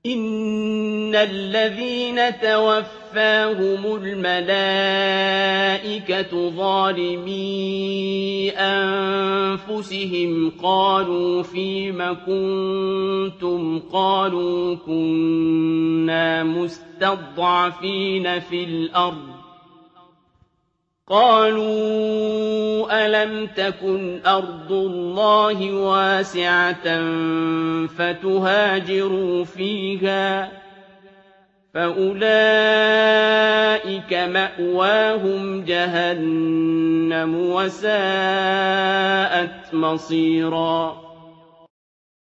إِنَّ الَّذِينَ تَوَفَّاهُمُ الْمَلَائِكَةُ ظَالِمِي أَنفُسِهِمْ قَالُوا فِيمَ كُنتُمْ ۖ قَالُوا كُنَّا مُسْتَضْعَفِينَ فِي الْأَرْضِ ۚ قَالُوا أَلَمْ تَكُنْ أَرْضُ اللَّهِ وَاسِعَةً فَتُهَاجِرُوا فِيهَا ۚ فَأُولَٰئِكَ مَأْوَاهُمْ جَهَنَّمُ ۖ وَسَاءَتْ مَصِيرًا